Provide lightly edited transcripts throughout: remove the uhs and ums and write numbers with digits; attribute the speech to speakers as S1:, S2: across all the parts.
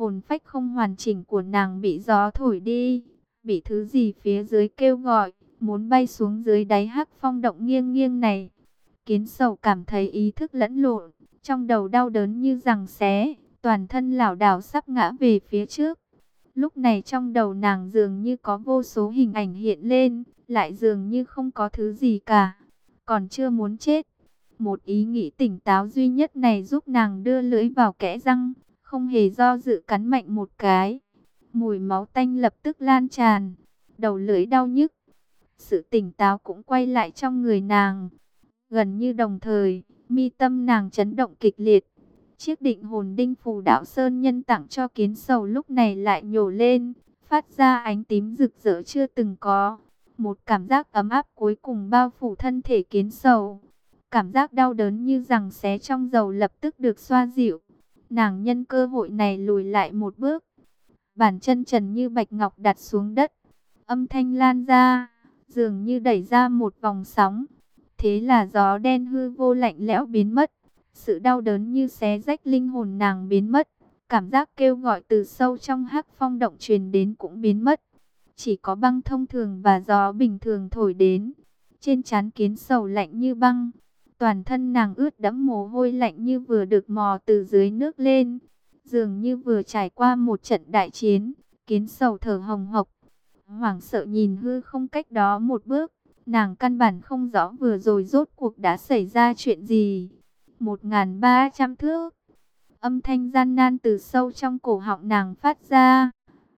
S1: hồn phách không hoàn chỉnh của nàng bị gió thổi đi, bị thứ gì phía dưới kêu gọi, muốn bay xuống dưới đáy hắc phong động nghiêng nghiêng này. Kiến Sầu cảm thấy ý thức lẫn lộn, trong đầu đau đớn như giằng xé, toàn thân lảo đảo sắp ngã về phía trước. Lúc này trong đầu nàng dường như có vô số hình ảnh hiện lên, lại dường như không có thứ gì cả. Còn chưa muốn chết. Một ý nghĩ tỉnh táo duy nhất này giúp nàng đưa lưỡi vào kẽ răng, không hề do dự cắn mạnh một cái. Mùi máu tanh lập tức lan tràn, đầu lưỡi đau nhức. Sự tỉnh táo cũng quay lại trong người nàng. Gần như đồng thời, mi tâm nàng chấn động kịch liệt. Chiếc định hồn đinh phù đạo sơn nhân tặng cho Kiến Sầu lúc này lại nhổ lên, phát ra ánh tím rực rỡ chưa từng có. Một cảm giác ấm áp cuối cùng bao phủ thân thể Kiến Sầu. Cảm giác đau đớn như giằng xé trong dầu lập tức được xoa dịu. Nàng nhân cơ hội này lùi lại một bước. Bàn chân trần như bạch ngọc đặt xuống đất. Âm thanh lan ra, dường như đẩy ra một vòng sóng. Thế là gió đen hư vô lạnh lẽo biến mất. Sự đau đớn như xé rách linh hồn nàng biến mất. Cảm giác kêu gọi từ sâu trong hắc phong động truyền đến cũng biến mất. Chỉ có băng thông thường và gió bình thường thổi đến. Trên trán Kiến Sầu lạnh như băng. Toàn thân nàng ướt đẫm mồ hôi lạnh như vừa được mò từ dưới nước lên. Dường như vừa trải qua một trận đại chiến. Kiến Sầu thở hồng hộc, hoảng sợ nhìn hư không cách đó một bước. Nàng căn bản không rõ vừa rồi rốt cuộc đã xảy ra chuyện gì. 1.300 thước. Âm thanh gian nan từ sâu trong cổ họng nàng phát ra.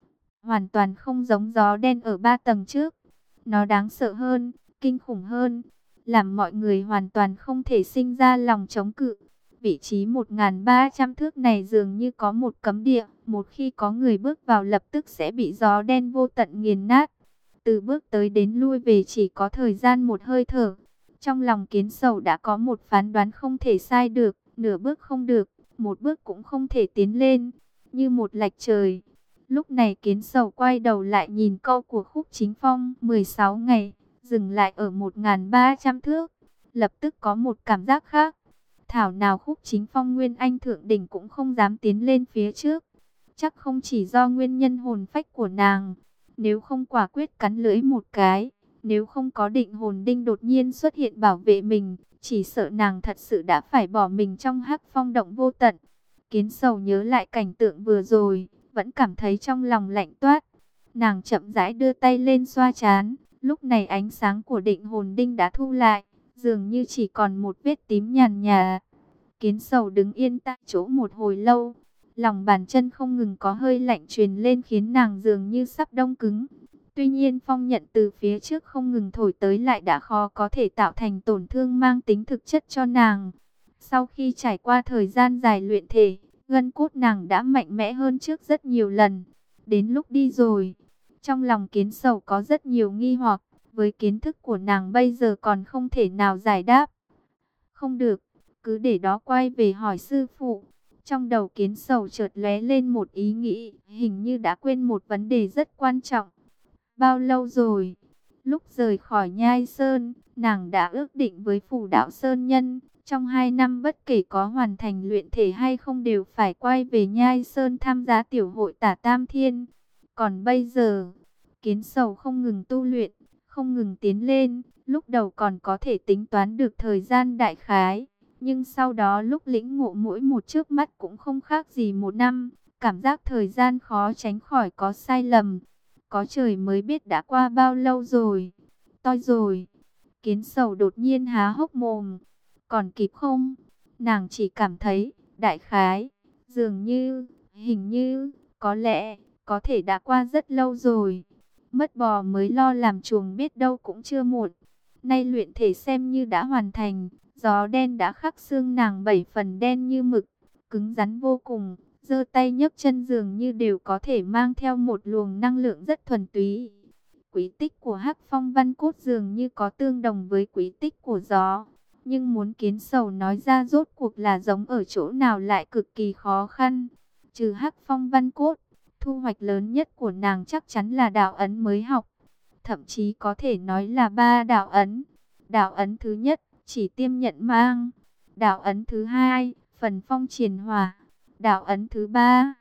S1: Hoàn toàn không giống gió đen ở 3 tầng trước. Nó đáng sợ hơn, kinh khủng hơn, làm mọi người hoàn toàn không thể sinh ra lòng chống cự. Vị trí 1.300 thước này dường như có một cấm địa. Một khi có người bước vào lập tức sẽ bị gió đen vô tận nghiền nát. Từ bước tới đến lui về chỉ có thời gian một hơi thở. Trong lòng Kiến Sầu đã có một phán đoán không thể sai được. Nửa bước không được, một bước cũng không thể tiến lên. Như một lạch trời. Lúc này Kiến Sầu quay đầu lại nhìn câu của Khúc Chính Phong. 16 ngày, dừng lại ở 1.300 thước. Lập tức có một cảm giác khác. Thảo nào Khúc Chính Phong Nguyên Anh Thượng Đỉnh cũng không dám tiến lên phía trước. Chắc không chỉ do nguyên nhân hồn phách của nàng. Nếu không quả quyết cắn lưỡi một cái, nếu không có định hồn đinh đột nhiên xuất hiện bảo vệ mình, chỉ sợ nàng thật sự đã phải bỏ mình trong hắc phong động vô tận. Kiến Sầu nhớ lại cảnh tượng vừa rồi, vẫn cảm thấy trong lòng lạnh toát. Nàng chậm rãi đưa tay lên xoa trán, lúc này ánh sáng của định hồn đinh đã thu lại, dường như chỉ còn một vết tím nhàn nhạt. Kiến Sầu đứng yên tại chỗ một hồi lâu, lòng bàn chân không ngừng có hơi lạnh truyền lên khiến nàng dường như sắp đông cứng. Tuy nhiên phong nhận từ phía trước không ngừng thổi tới lại đã khó có thể tạo thành tổn thương mang tính thực chất cho nàng. Sau khi trải qua thời gian dài luyện thể, gân cốt nàng đã mạnh mẽ hơn trước rất nhiều lần. Đến lúc đi rồi, trong lòng Kiến Sầu có rất nhiều nghi hoặc, với kiến thức của nàng bây giờ còn không thể nào giải đáp. Không được, cứ để đó quay về hỏi sư phụ. Trong đầu Kiến Sầu chợt lóe lên một ý nghĩ, hình như đã quên một vấn đề rất quan trọng. Bao lâu rồi? Lúc rời khỏi Nhai Sơn, nàng đã ước định với Phù Đạo Sơn Nhân, trong 2 năm bất kể có hoàn thành luyện thể hay không đều phải quay về Nhai Sơn tham gia tiểu hội Tả Tam Thiên. Còn bây giờ, Kiến Sầu không ngừng tu luyện, không ngừng tiến lên, lúc đầu còn có thể tính toán được thời gian đại khái. Nhưng sau đó lúc lĩnh ngộ mỗi một trước mắt cũng không khác gì 1 năm, cảm giác thời gian khó tránh khỏi có sai lầm. Có trời mới biết đã qua bao lâu rồi. Toi rồi. Kiến Sầu đột nhiên há hốc mồm. Còn kịp không? Nàng chỉ cảm thấy, đại khái, dường như, hình như, có lẽ, có thể đã qua rất lâu rồi. Mất bò mới lo làm chuồng biết đâu cũng chưa muộn. Nay luyện thể xem như đã hoàn thành. Gió đen đã khắc xương nàng 7 phần đen như mực, cứng rắn vô cùng. Giơ tay nhấc chân dường như đều có thể mang theo một luồng năng lượng rất thuần túy. Quý tích của Hắc Phong Văn Cốt dường như có tương đồng với quý tích của gió. Nhưng muốn Kiến Sầu nói ra rốt cuộc là giống ở chỗ nào lại cực kỳ khó khăn. Trừ Hắc Phong Văn Cốt, thu hoạch lớn nhất của nàng chắc chắn là đạo ấn mới học. Thậm chí có thể nói là 3 đạo ấn. Đạo ấn thứ nhất, chỉ tiêm nhận mang. Đạo ấn thứ hai, phần phong triền hỏa. Đạo ấn thứ ba,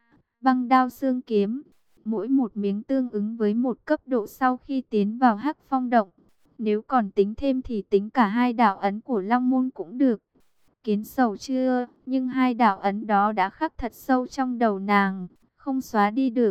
S1: băng đao xương kiếm. Mỗi một miếng tương ứng với một cấp độ sau khi tiến vào Hắc Phong động. Nếu còn tính thêm thì tính cả hai đạo ấn của Long Môn cũng được. Kiến Sầu chưa, nhưng hai đạo ấn đó đã khắc thật sâu trong đầu nàng, không xóa đi được.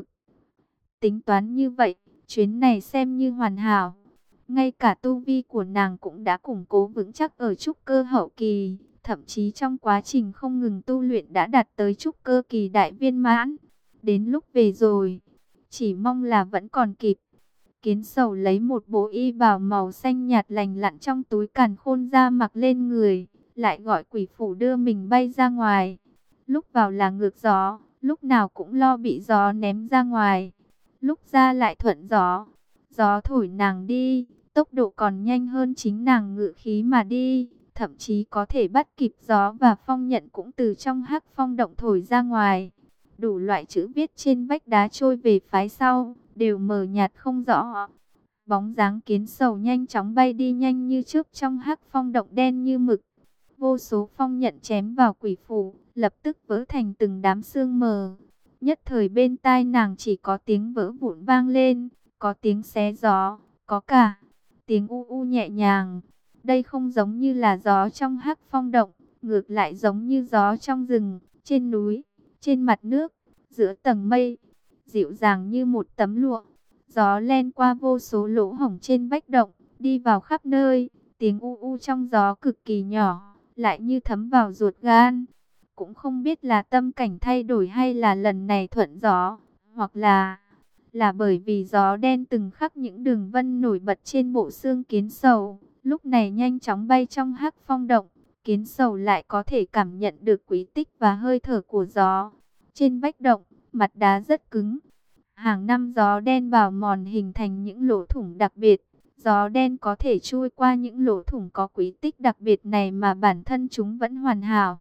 S1: Tính toán như vậy, chuyến này xem như hoàn hảo. Ngay cả tu vi của nàng cũng đã củng cố vững chắc ở trúc cơ hậu kỳ, thậm chí trong quá trình không ngừng tu luyện đã đạt tới trúc cơ kỳ đại viên mãn. Đến lúc về rồi, chỉ mong là vẫn còn kịp. Kiến Sầu lấy một bộ y bào màu xanh nhạt lành lặn trong túi càn khôn ra mặc lên người, lại gọi quỷ phủ đưa mình bay ra ngoài. Lúc vào là ngược gió, lúc nào cũng lo bị gió ném ra ngoài, lúc ra lại thuận gió. Gió thổi nàng đi, tốc độ còn nhanh hơn chính nàng ngự khí mà đi, thậm chí có thể bắt kịp gió, và phong nhận cũng từ trong Hắc Phong động thổi ra ngoài. Đủ loại chữ viết trên vách đá trôi về phái sau, đều mờ nhạt không rõ. Bóng dáng Kiến Sầu nhanh chóng bay đi nhanh như chớp trong Hắc Phong động đen như mực. Vô số phong nhận chém vào quỷ phủ, lập tức vỡ thành từng đám sương mờ. Nhất thời bên tai nàng chỉ có tiếng vỡ vụn vang lên, có tiếng xé gió, có cả tiếng u u nhẹ nhàng. Đây không giống như là gió trong Hắc Phong động, ngược lại giống như gió trong rừng, trên núi, trên mặt nước, giữa tầng mây, dịu dàng như một tấm lụa. Gió len qua vô số lỗ hổng trên vách động, đi vào khắp nơi. Tiếng u u trong gió cực kỳ nhỏ, lại như thấm vào ruột gan. Cũng không biết là tâm cảnh thay đổi hay là lần này thuận gió, hoặc là bởi vì gió đen từng khắc những đường vân nổi bật trên bộ xương Kiến Sầu. Lúc này nhanh chóng bay trong Hắc Phong động, Kiến Sầu lại có thể cảm nhận được quý tích và hơi thở của gió. Trên vách động, mặt đá rất cứng. Hàng năm gió đen bào mòn hình thành những lỗ thủng đặc biệt. Gió đen có thể chui qua những lỗ thủng có quý tích đặc biệt này mà bản thân chúng vẫn hoàn hảo.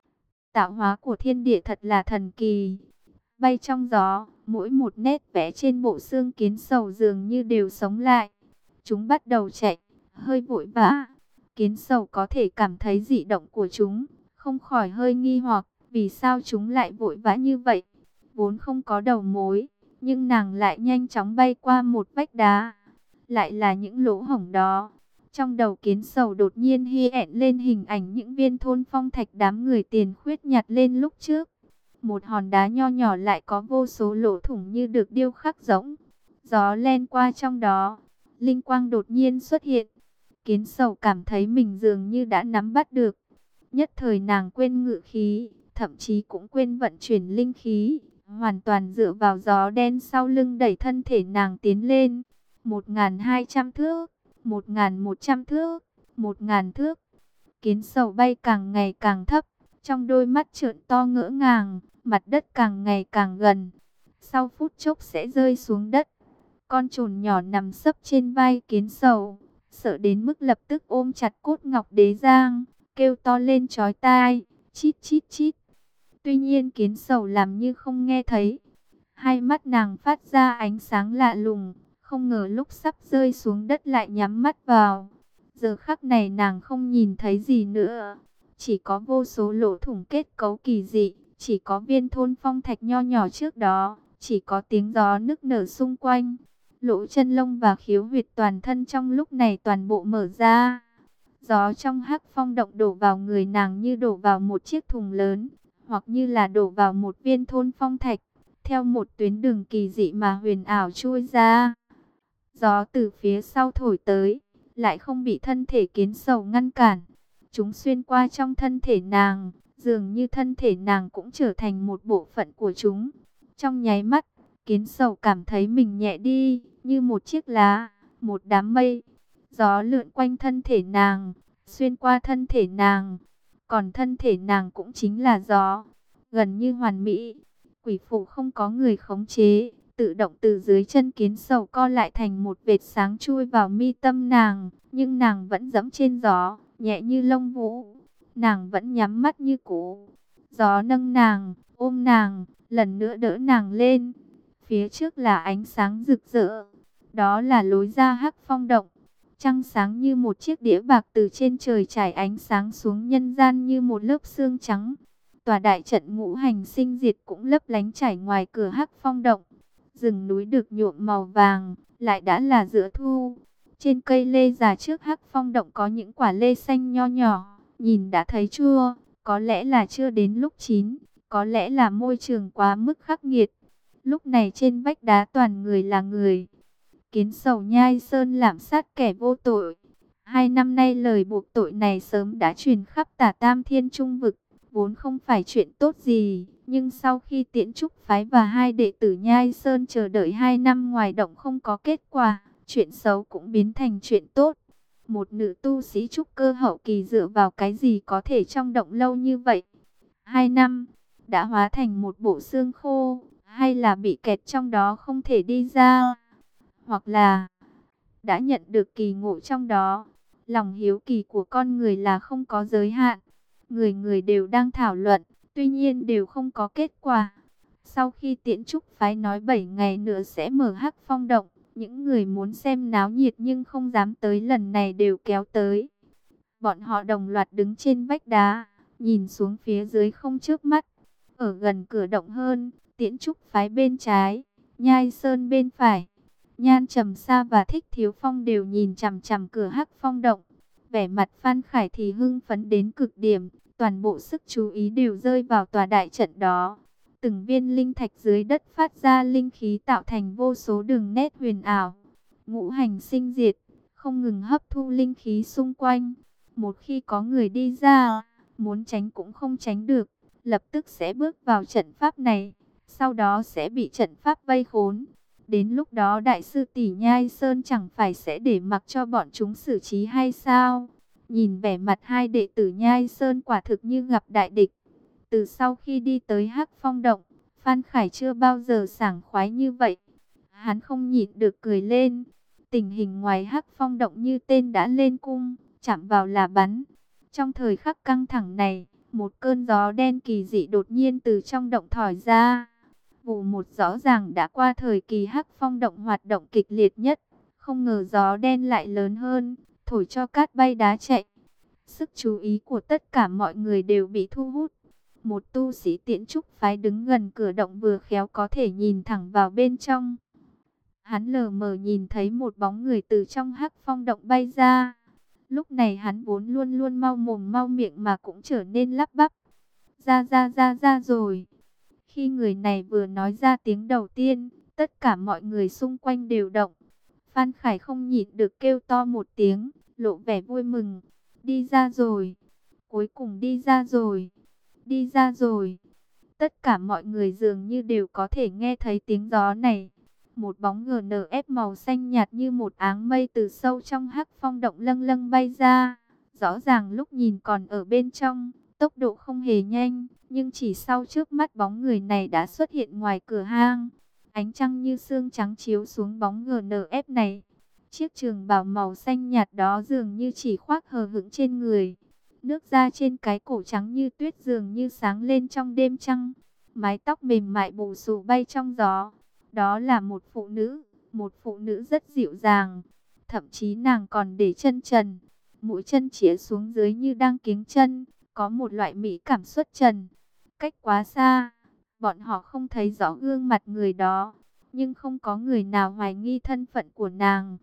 S1: Tạo hóa của thiên địa thật là thần kỳ. Bay trong gió, mỗi một nét vẽ trên bộ xương Kiến Sầu dường như đều sống lại. Chúng bắt đầu chạy, hơi vội vã. Kiến Sầu có thể cảm thấy dị động của chúng, không khỏi hơi nghi hoặc, vì sao chúng lại vội vã như vậy. Vốn không có đầu mối, nhưng nàng lại nhanh chóng bay qua một vách đá. Lại là những lỗ hổng đó. Trong đầu Kiến Sầu đột nhiên hiện lên hình ảnh những viên thôn phong thạch đám người tiền khuyết nhặt lên lúc trước. Một hòn đá nho nhỏ lại có vô số lỗ thủng như được điêu khắc giống. Gió len qua trong đó, linh quang đột nhiên xuất hiện. Kiến Sầu cảm thấy mình dường như đã nắm bắt được. Nhất thời nàng quên ngự khí, thậm chí cũng quên vận chuyển linh khí, hoàn toàn dựa vào gió đen sau lưng đẩy thân thể nàng tiến lên. 1.200 thước, 1.100 thước, 1.000 thước. Kiến Sầu bay càng ngày càng thấp, trong đôi mắt trợn to ngỡ ngàng, mặt đất càng ngày càng gần. Sau phút chốc sẽ rơi xuống đất. Con trồn nhỏ nằm sấp trên vai Kiến Sầu, sợ đến mức lập tức ôm chặt cốt ngọc đế giang, kêu to lên chói tai, chít chít chít. Tuy nhiên Kiến Sầu làm như không nghe thấy. Hai mắt nàng phát ra ánh sáng lạ lùng, không ngờ lúc sắp rơi xuống đất lại nhắm mắt vào. Giờ khắc này nàng không nhìn thấy gì nữa, chỉ có vô số lỗ thủng kết cấu kỳ dị, chỉ có viên thôn phong thạch nho nhỏ trước đó, chỉ có tiếng gió nức nở xung quanh. Lỗ chân lông và khiếu huyệt toàn thân trong lúc này toàn bộ mở ra. Gió trong Hắc Phong động đổ vào người nàng như đổ vào một chiếc thùng lớn, hoặc như là đổ vào một viên thôn phong thạch, theo một tuyến đường kỳ dị mà huyền ảo chui ra. Gió từ phía sau thổi tới, lại không bị thân thể Kiến Sầu ngăn cản. Chúng xuyên qua trong thân thể nàng, dường như thân thể nàng cũng trở thành một bộ phận của chúng. Trong nháy mắt, Kiến Sầu cảm thấy mình nhẹ đi, như một chiếc lá, một đám mây. Gió lượn quanh thân thể nàng, xuyên qua thân thể nàng, còn thân thể nàng cũng chính là gió, gần như hoàn mỹ. Quỷ phủ không có người khống chế, tự động từ dưới chân Kiến Sầu co lại thành một vệt sáng chui vào mi tâm nàng, nhưng nàng vẫn giẫm trên gió, nhẹ như lông vũ. Nàng vẫn nhắm mắt như cũ. Gió nâng nàng, ôm nàng, lần nữa đỡ nàng lên. Phía trước là ánh sáng rực rỡ, đó là lối ra Hắc Phong động. Trăng sáng như một chiếc đĩa bạc từ trên trời trải ánh sáng xuống nhân gian như một lớp sương trắng. Tòa đại trận ngũ hành sinh diệt cũng lấp lánh trải ngoài cửa Hắc Phong động. Rừng núi được nhuộm màu vàng, lại đã là giữa thu. Trên cây lê già trước Hắc Phong động có những quả lê xanh nho nhỏ, nhìn đã thấy chua, có lẽ là chưa đến lúc chín, có lẽ là môi trường quá mức khắc nghiệt. Lúc này trên vách đá toàn người là người. Kiến Sầu Nhai Sơn lạm sát kẻ vô tội. 2 năm nay lời buộc tội này sớm đã truyền khắp Tả Tam Thiên Trung vực, vốn không phải chuyện tốt gì. Nhưng sau khi Tiễn Trúc Phái và hai đệ tử Nhai Sơn chờ đợi 2 năm ngoài động không có kết quả, chuyện xấu cũng biến thành chuyện tốt. Một nữ tu sĩ trúc cơ hậu kỳ dựa vào cái gì có thể trong động lâu như vậy? 2 năm, đã hóa thành một bộ xương khô, hay là bị kẹt trong đó không thể đi ra? Hoặc là đã nhận được kỳ ngộ trong đó? Lòng hiếu kỳ của con người là không có giới hạn. Người người đều đang thảo luận, tuy nhiên đều không có kết quả. Sau khi Tiễn Trúc Phái nói 7 ngày nữa sẽ mở Hắc Phong động, những người muốn xem náo nhiệt nhưng không dám tới lần này đều kéo tới. Bọn họ đồng loạt đứng trên vách đá, nhìn xuống phía dưới không chớp mắt. Ở gần cửa động hơn, Tiễn Trúc Phái bên trái, Nhai Sơn bên phải. Nhan Trầm Sa và Thích Thiếu Phong đều nhìn chằm chằm cửa Hắc Phong động. Vẻ mặt Phan Khải thì hưng phấn đến cực điểm, toàn bộ sức chú ý đều rơi vào tòa đại trận đó. Từng viên linh thạch dưới đất phát ra linh khí tạo thành vô số đường nét huyền ảo. Ngũ hành sinh diệt, không ngừng hấp thu linh khí xung quanh. Một khi có người đi ra, muốn tránh cũng không tránh được, lập tức sẽ bước vào trận pháp này, sau đó sẽ bị trận pháp vây khốn. Đến lúc đó Đại sư tỷ Nhai Sơn chẳng phải sẽ để mặc cho bọn chúng xử trí hay sao? Nhìn vẻ mặt hai đệ tử Nhai Sơn quả thực như gặp đại địch. Từ sau khi đi tới Hắc Phong động, Phan Khải chưa bao giờ sảng khoái như vậy. Hắn không nhịn được cười lên. Tình hình ngoài Hắc Phong động như tên đã lên cung, chạm vào là bắn. Trong thời khắc căng thẳng này, một cơn gió đen kỳ dị đột nhiên từ trong động thổi ra. Vụ một rõ ràng đã qua thời kỳ Hắc Phong động hoạt động kịch liệt nhất. Không ngờ gió đen lại lớn hơn, thổi cho cát bay đá chạy. Sức chú ý của tất cả mọi người đều bị thu hút. Một tu sĩ Tiễn Trúc Phái đứng gần cửa động vừa khéo có thể nhìn thẳng vào bên trong. Hắn lờ mờ nhìn thấy một bóng người từ trong Hắc Phong động bay ra. Lúc này hắn vốn luôn luôn mau mồm mau miệng mà cũng trở nên lắp bắp. Ra rồi. Khi người này vừa nói ra tiếng đầu tiên, tất cả mọi người xung quanh đều động. Phan Khải không nhịn được kêu to một tiếng, lộ vẻ vui mừng. Đi ra rồi. Cuối cùng đi ra rồi. Đi ra rồi. Tất cả mọi người dường như đều có thể nghe thấy tiếng gió này. Một bóng GNF màu xanh nhạt như một áng mây từ sâu trong Hắc Phong động lâng lâng bay ra. Rõ ràng lúc nhìn còn ở bên trong, tốc độ không hề nhanh, nhưng chỉ sau trước mắt bóng người này đã xuất hiện ngoài cửa hang. Ánh trăng như sương trắng chiếu xuống bóng GNF này. Chiếc trường bào màu xanh nhạt đó dường như chỉ khoác hờ hững trên người. Nước da trên cái cổ trắng như tuyết dường như sáng lên trong đêm trăng. Mái tóc mềm mại bù xù bay trong gió. Đó là một phụ nữ rất dịu dàng. Thậm chí nàng còn để chân trần, mũi chân chĩa xuống dưới như đang kiếng chân, có một loại mỹ cảm xuất trần. Cách quá xa, bọn họ không thấy rõ gương mặt người đó, nhưng không có người nào hoài nghi thân phận của nàng.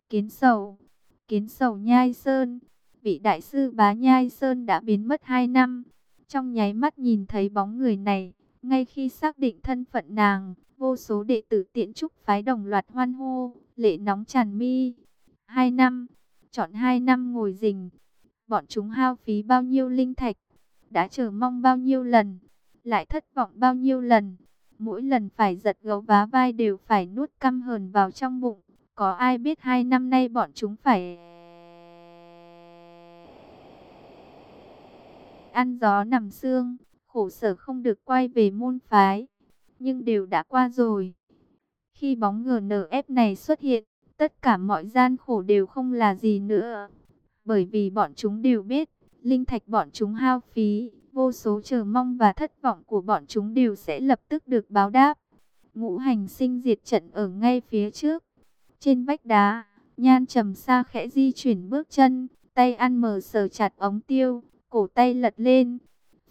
S1: Kiến Sầu Nhai Sơn, vị đại sư bá Nhai Sơn đã biến mất 2 năm. Trong nháy mắt nhìn thấy bóng người này, ngay khi xác định thân phận nàng, vô số đệ tử Tiễn Trúc Phái đồng loạt hoan hô, lệ nóng tràn mi. 2 năm, chọn 2 năm ngồi rình. Bọn chúng hao phí bao nhiêu linh thạch, đã chờ mong bao nhiêu lần, lại thất vọng bao nhiêu lần. Mỗi lần phải giật gấu vá vai đều phải nuốt căm hờn vào trong bụng. Có ai biết 2 năm nay bọn chúng phải ăn gió nằm sương, khổ sở không được quay về môn phái. Nhưng đều đã qua rồi. Khi bóng GNF này xuất hiện, tất cả mọi gian khổ đều không là gì nữa. Bởi vì bọn chúng đều biết, linh thạch bọn chúng hao phí, vô số chờ mong và thất vọng của bọn chúng đều sẽ lập tức được báo đáp. Ngũ hành sinh diệt trận ở ngay phía trước. Trên vách đá, Nhan Trầm Sa khẽ di chuyển bước chân, tay ăn mờ sờ chặt ống tiêu, cổ tay lật lên.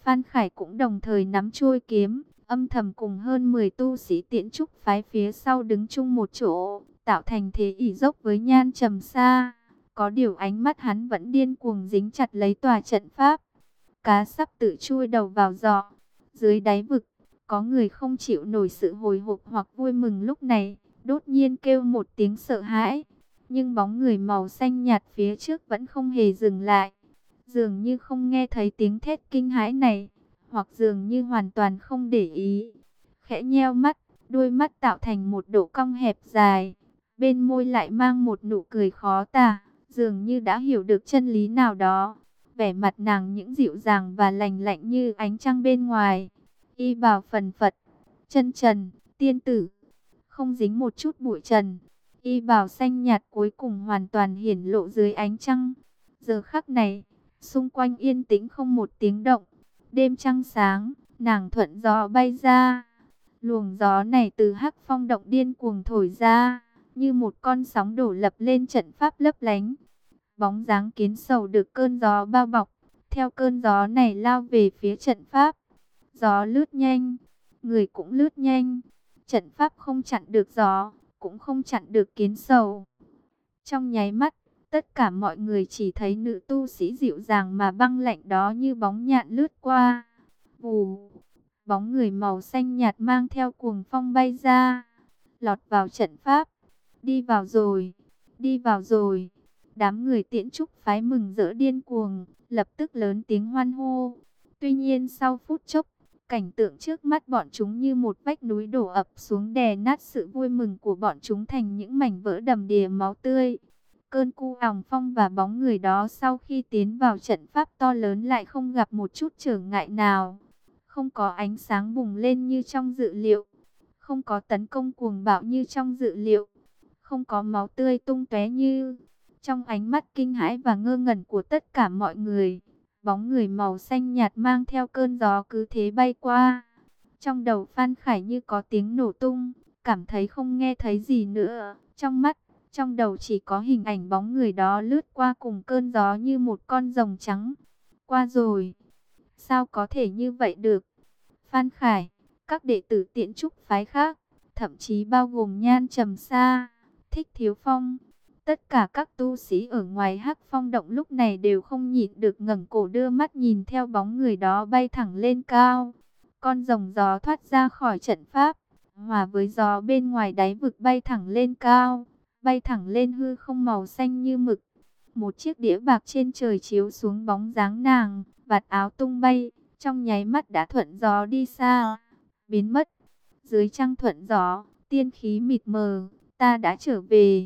S1: Phan Khải cũng đồng thời nắm chuôi kiếm, âm thầm cùng hơn 10 tu sĩ Tiễn Trúc phái phía sau đứng chung một chỗ, tạo thành thế ỷ dốc với Nhan Trầm Sa. Có điều ánh mắt hắn vẫn điên cuồng dính chặt lấy tòa trận pháp. Cá sắp tự chui đầu vào giỏ. Dưới đáy vực, có người không chịu nổi sự hồi hộp hoặc vui mừng lúc này, đột nhiên kêu một tiếng sợ hãi. Nhưng bóng người màu xanh nhạt phía trước vẫn không hề dừng lại. Dường như không nghe thấy tiếng thét kinh hãi này, hoặc dường như hoàn toàn không để ý. Khẽ nheo mắt, đôi mắt tạo thành một độ cong hẹp dài. Bên môi lại mang một nụ cười khó tả, dường như đã hiểu được chân lý nào đó. Vẻ mặt nàng những dịu dàng và lành lạnh như ánh trăng bên ngoài. Y bào phần phật, chân trần, tiên tử, không dính một chút bụi trần. Y bào xanh nhạt cuối cùng hoàn toàn hiển lộ dưới ánh trăng. Giờ khắc này, xung quanh yên tĩnh không một tiếng động. Đêm trăng sáng, nàng thuận gió bay ra. Luồng gió này từ Hắc Phong động điên cuồng thổi ra, như một con sóng đổ lập lên trận pháp lấp lánh. Bóng dáng Kiến Sầu được cơn gió bao bọc, theo cơn gió này lao về phía trận pháp. Gió lướt nhanh, người cũng lướt nhanh. Trận pháp không chặn được gió, cũng không chặn được Kiến Sầu. Trong nháy mắt, tất cả mọi người chỉ thấy nữ tu sĩ dịu dàng mà băng lạnh đó như bóng nhạn lướt qua. Vù, bóng người màu xanh nhạt mang theo cuồng phong bay ra, lọt vào trận pháp. Đi vào rồi, đi vào rồi. Đám người Tiễn Trúc phái mừng rỡ điên cuồng, lập tức lớn tiếng hoan hô. Tuy nhiên sau phút chốc, cảnh tượng trước mắt bọn chúng như một vách núi đổ ập xuống đè nát sự vui mừng của bọn chúng thành những mảnh vỡ đầm đìa máu tươi. Cơn cu òng phong và bóng người đó sau khi tiến vào trận pháp to lớn lại không gặp một chút trở ngại nào. Không có ánh sáng bùng lên như trong dự liệu, không có tấn công cuồng bạo như trong dự liệu, không có máu tươi tung tóe như trong ánh mắt kinh hãi và ngơ ngẩn của tất cả mọi người. Bóng người màu xanh nhạt mang theo cơn gió cứ thế bay qua. Trong đầu Phan Khải như có tiếng nổ tung, cảm thấy không nghe thấy gì nữa. Trong mắt, trong đầu chỉ có hình ảnh bóng người đó lướt qua cùng cơn gió như một con rồng trắng. Qua rồi. Sao có thể như vậy được? Phan Khải, các đệ tử Tiễn Trúc phái khác, thậm chí bao gồm Nhan Trầm Sa, Thích Thiếu Phong, tất cả các tu sĩ ở ngoài Hắc Phong động lúc này đều không nhịn được ngẩng cổ đưa mắt nhìn theo bóng người đó bay thẳng lên cao. Con rồng gió thoát ra khỏi trận pháp, hòa với gió bên ngoài đáy vực bay thẳng lên cao, bay thẳng lên hư không màu xanh như mực. Một chiếc đĩa bạc trên trời chiếu xuống bóng dáng nàng, vạt áo tung bay, trong nháy mắt đã thuận gió đi xa, biến mất. Dưới trăng thuận gió, tiên khí mịt mờ, ta đã trở về.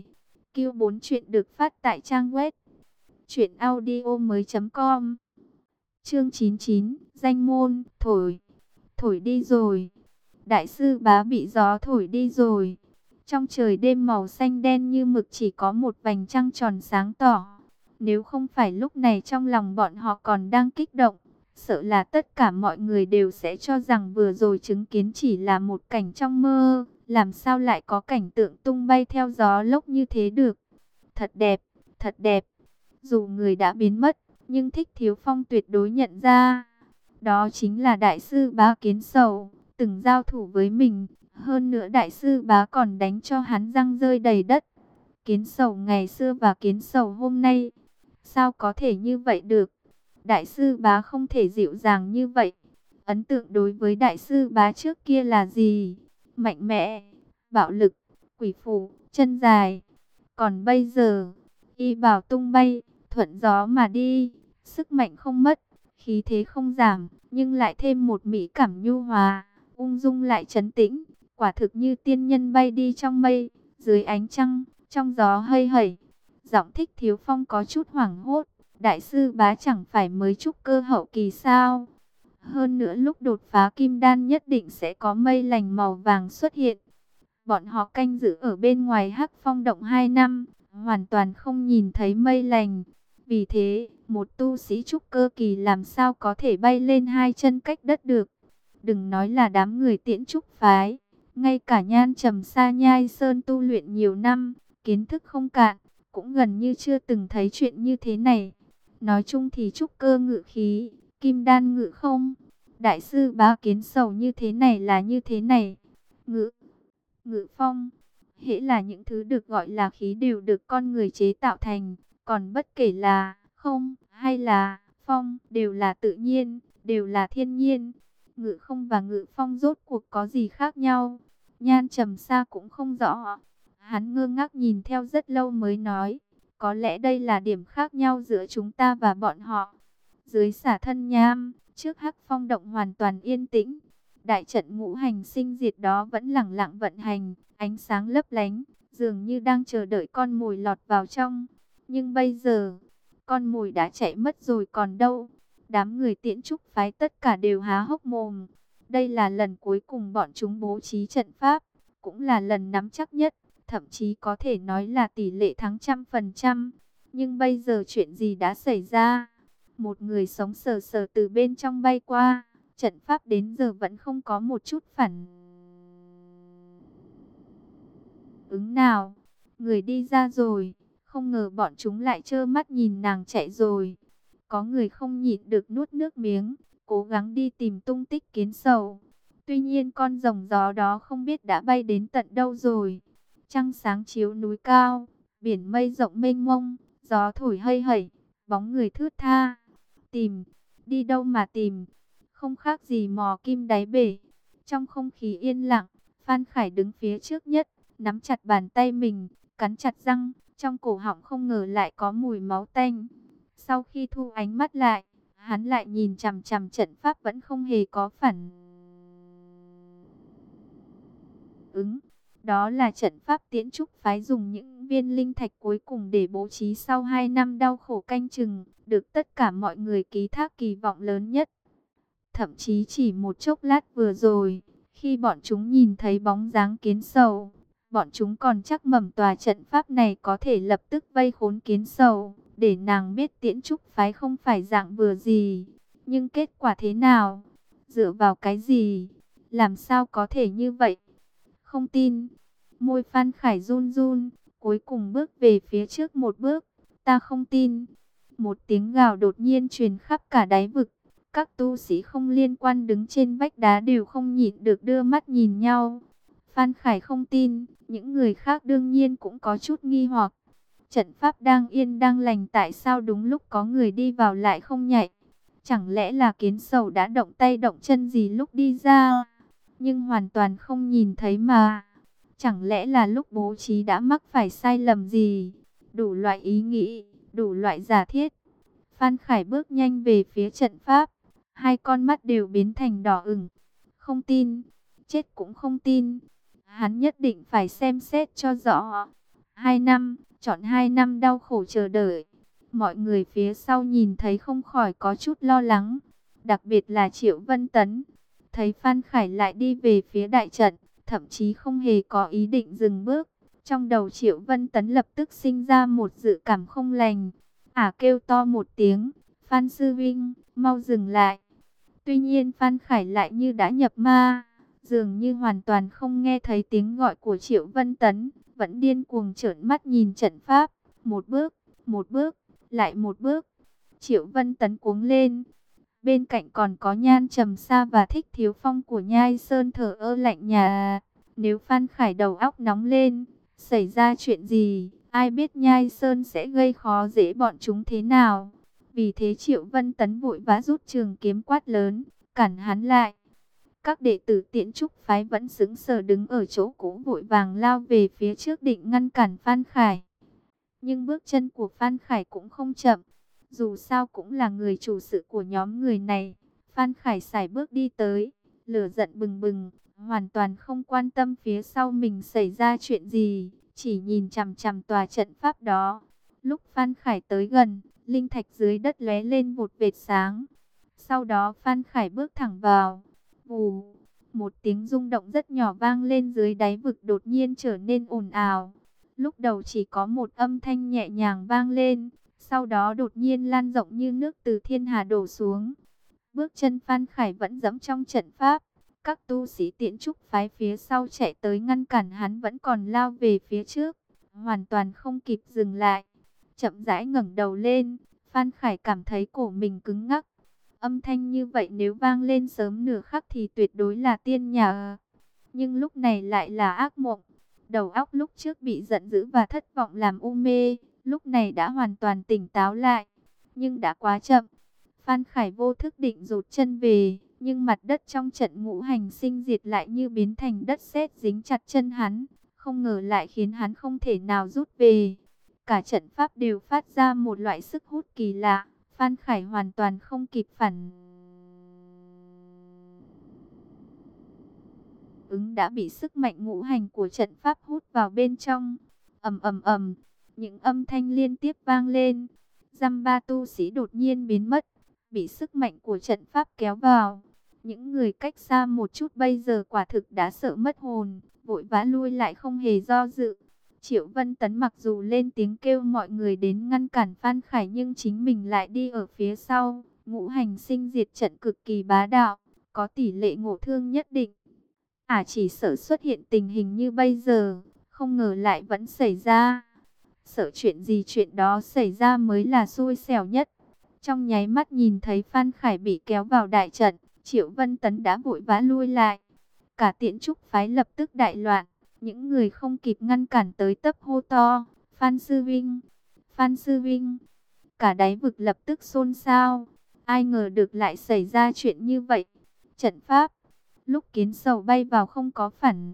S1: Q4 chuyện được phát tại trang web truyệnaudiomoi.com. Chương 99, danh môn, thổi đi rồi. Đại sư Bá bị gió thổi đi rồi. Trong trời đêm màu xanh đen như mực chỉ có một vành trăng tròn sáng tỏ. Nếu không phải lúc này trong lòng bọn họ còn đang kích động, sợ là tất cả mọi người đều sẽ cho rằng vừa rồi chứng kiến chỉ là một cảnh trong mơ. Làm sao lại có cảnh tượng tung bay theo gió lốc như thế được? Thật đẹp, thật đẹp. Dù người đã biến mất, nhưng Thích Thiếu Phong tuyệt đối nhận ra. Đó chính là Đại sư Bá Kiến Sầu, từng giao thủ với mình. Hơn nữa Đại sư Bá còn đánh cho hắn răng rơi đầy đất. Kiến Sầu ngày xưa và Kiến Sầu hôm nay, sao có thể như vậy được? Đại sư Bá không thể dịu dàng như vậy. Ấn tượng đối với Đại sư Bá trước kia là gì? Mạnh mẽ, bạo lực, quỷ phủ, chân dài. Còn bây giờ, y bào tung bay, thuận gió mà đi, sức mạnh không mất, khí thế không giảm, nhưng lại thêm một mỹ cảm nhu hòa, ung dung lại trấn tĩnh, quả thực như tiên nhân bay đi trong mây, dưới ánh trăng, trong gió hây hẩy. Giọng Thích Thiếu Phong có chút hoảng hốt, Đại sư Bá chẳng phải mới trúc cơ hậu kỳ sao? Hơn nữa lúc đột phá kim đan nhất định sẽ có mây lành màu vàng xuất hiện. Bọn họ canh giữ ở bên ngoài Hắc Phong động 2 năm, hoàn toàn không nhìn thấy mây lành. Vì thế, một tu sĩ trúc cơ kỳ làm sao có thể bay lên hai chân cách đất được. Đừng nói là đám người Tiễn Trúc phái, ngay cả Nhan Trầm Sa Nhai Sơn tu luyện nhiều năm, kiến thức không cạn, cũng gần như chưa từng thấy chuyện như thế này. Nói chung thì trúc cơ ngự khí, kim đan ngự không, Đại sư Bá, Kiến Sầu như thế này là như thế này. Ngự, ngự phong, hễ là những thứ được gọi là khí đều được con người chế tạo thành, còn bất kể là không hay là phong đều là tự nhiên, đều là thiên nhiên. Ngự không và ngự phong rốt cuộc có gì khác nhau? Nhan Trầm Sa cũng không rõ. Hắn ngơ ngác nhìn theo rất lâu mới nói, có lẽ đây là điểm khác nhau giữa chúng ta và bọn họ. Dưới Xả Thân Nham, trước Hắc Phong động hoàn toàn yên tĩnh. Đại trận ngũ hành sinh diệt đó vẫn lẳng lặng vận hành, ánh sáng lấp lánh, dường như đang chờ đợi con mồi lọt vào trong. Nhưng bây giờ, con mồi đã chạy mất rồi còn đâu. Đám người Tiễn Trúc phái tất cả đều há hốc mồm. Đây là lần cuối cùng bọn chúng bố trí trận pháp, cũng là lần nắm chắc nhất, thậm chí có thể nói là tỷ lệ thắng 100%. Nhưng bây giờ chuyện gì đã xảy ra? Một người sống sờ sờ từ bên trong bay qua, trận pháp đến giờ vẫn không có một chút phản ứng nào. Người đi ra rồi, không ngờ bọn chúng lại trơ mắt nhìn nàng chạy rồi. Có người không nhịn được nuốt nước miếng, cố gắng đi tìm tung tích Kiến Sầu. Tuy nhiên con rồng gió đó không biết đã bay đến tận đâu rồi. Trăng sáng chiếu núi cao, biển mây rộng mênh mông, gió thổi hây hẩy, bóng người thướt tha. Tìm, đi đâu mà tìm, không khác gì mò kim đáy bể. Trong không khí yên lặng, Phan Khải đứng phía trước nhất, nắm chặt bàn tay mình, cắn chặt răng, trong cổ họng không ngờ lại có mùi máu tanh. Sau khi thu ánh mắt lại, hắn lại nhìn chằm chằm trận pháp vẫn không hề có phản ứng. Đó là trận pháp Tiễn Trúc phái dùng những viên linh thạch cuối cùng để bố trí sau 2 năm đau khổ canh chừng, được tất cả mọi người ký thác kỳ vọng lớn nhất. Thậm chí chỉ một chốc lát vừa rồi, khi bọn chúng nhìn thấy bóng dáng Kiến Sầu, bọn chúng còn chắc mẩm tòa trận pháp này có thể lập tức vây khốn Kiến Sầu, để nàng biết Tiễn Trúc phái không phải dạng vừa gì. Nhưng kết quả thế nào? Dựa vào cái gì? Làm sao có thể như vậy? Không tin. Môi Phan Khải run run, cuối cùng bước về phía trước một bước. Ta không tin. Một tiếng gào đột nhiên truyền khắp cả đáy vực. Các tu sĩ không liên quan đứng trên vách đá đều không nhịn được đưa mắt nhìn nhau. Phan Khải không tin, những người khác đương nhiên cũng có chút nghi hoặc. Trận pháp đang yên đang lành, tại sao đúng lúc có người đi vào lại không nhảy? Chẳng lẽ là Kiến Sầu đã động tay động chân gì lúc đi ra? Nhưng hoàn toàn không nhìn thấy mà. Chẳng lẽ là lúc bố trí đã mắc phải sai lầm gì? Đủ loại ý nghĩ, đủ loại giả thiết. Phan Khải bước nhanh về phía trận pháp. Hai con mắt đều biến thành đỏ ửng. Không tin, chết cũng không tin. Hắn nhất định phải xem xét cho rõ. 2 năm, chọn 2 năm đau khổ chờ đợi. Mọi người phía sau nhìn thấy không khỏi có chút lo lắng. Đặc biệt là Triệu Vân Tấn. Thấy Phan Khải lại đi về phía đại trận, thậm chí không hề có ý định dừng bước. Trong đầu Triệu Vân Tấn lập tức sinh ra một dự cảm không lành. Kêu to một tiếng, Phan Sư Vinh, mau dừng lại. Tuy nhiên Phan Khải lại như đã nhập ma, dường như hoàn toàn không nghe thấy tiếng gọi của Triệu Vân Tấn, vẫn điên cuồng trợn mắt nhìn trận pháp, một bước, lại một bước. Triệu Vân Tấn cuống lên. Bên cạnh còn có Nhan Trầm Sa và Thích Thiếu Phong của Nhai Sơn thở ơ lạnh nhà. Nếu Phan Khải đầu óc nóng lên, xảy ra chuyện gì, ai biết Nhai Sơn sẽ gây khó dễ bọn chúng thế nào. Vì thế Triệu Vân Tấn vội vã rút trường kiếm quát lớn, cản hắn lại. Các đệ tử Tiễn Trúc phái vẫn sững sờ đứng ở chỗ cũ, vội vàng lao về phía trước định ngăn cản Phan Khải. Nhưng bước chân của Phan Khải cũng không chậm. Dù sao cũng là người chủ sự của nhóm người này. Phan Khải sải bước đi tới, lửa giận bừng bừng, hoàn toàn không quan tâm phía sau mình xảy ra chuyện gì, chỉ nhìn chằm chằm tòa trận pháp đó. Lúc Phan Khải tới gần, linh thạch dưới đất lóe lên một vệt sáng. Sau đó Phan Khải bước thẳng vào. Vù, một tiếng rung động rất nhỏ vang lên dưới đáy vực, đột nhiên trở nên ồn ào. Lúc đầu chỉ có một âm thanh nhẹ nhàng vang lên, sau đó đột nhiên lan rộng như nước từ thiên hà đổ xuống. Bước chân Phan Khải vẫn dẫm trong trận pháp. Các tu sĩ Tiễn Trúc phái phía sau chạy tới ngăn cản hắn vẫn còn lao về phía trước, hoàn toàn không kịp dừng lại. Chậm rãi ngẩng đầu lên, Phan Khải cảm thấy cổ mình cứng ngắc. Âm thanh như vậy nếu vang lên sớm nửa khắc thì tuyệt đối là tiên nhà. Nhưng lúc này lại là ác mộng. Đầu óc lúc trước bị giận dữ và thất vọng làm u mê, lúc này đã hoàn toàn tỉnh táo lại. Nhưng đã quá chậm. Phan Khải vô thức định rụt chân về, nhưng mặt đất trong trận ngũ hành sinh diệt lại như biến thành đất sét dính chặt chân hắn. Không ngờ lại khiến hắn không thể nào rút về. Cả trận pháp đều phát ra một loại sức hút kỳ lạ. Phan Khải hoàn toàn không kịp phản ứng đã bị sức mạnh ngũ hành của trận pháp hút vào bên trong. Ầm ầm ầm, những âm thanh liên tiếp vang lên. Dăm ba tu sĩ đột nhiên biến mất, bị sức mạnh của trận pháp kéo vào. Những người cách xa một chút bây giờ quả thực đã sợ mất hồn, vội vã lui lại không hề do dự. Triệu Vân Tấn mặc dù lên tiếng kêu mọi người đến ngăn cản Phan Khải nhưng chính mình lại đi ở phía sau. Ngũ hành sinh diệt trận cực kỳ bá đạo, có tỷ lệ ngộ thương nhất định. Chỉ sợ xuất hiện tình hình như bây giờ, không ngờ lại vẫn xảy ra. Sợ chuyện gì chuyện đó xảy ra mới là xui xẻo nhất. Trong nháy mắt nhìn thấy Phan Khải bị kéo vào đại trận, Triệu Vân Tấn đã vội vã lui lại. Cả Tiễn Trúc phái lập tức đại loạn, những người không kịp ngăn cản tới tấp hô to, Phan Sư Vinh, Phan Sư Vinh. Cả đáy vực lập tức xôn xao, ai ngờ được lại xảy ra chuyện như vậy. Trận pháp, lúc Kiến Sầu bay vào không có phản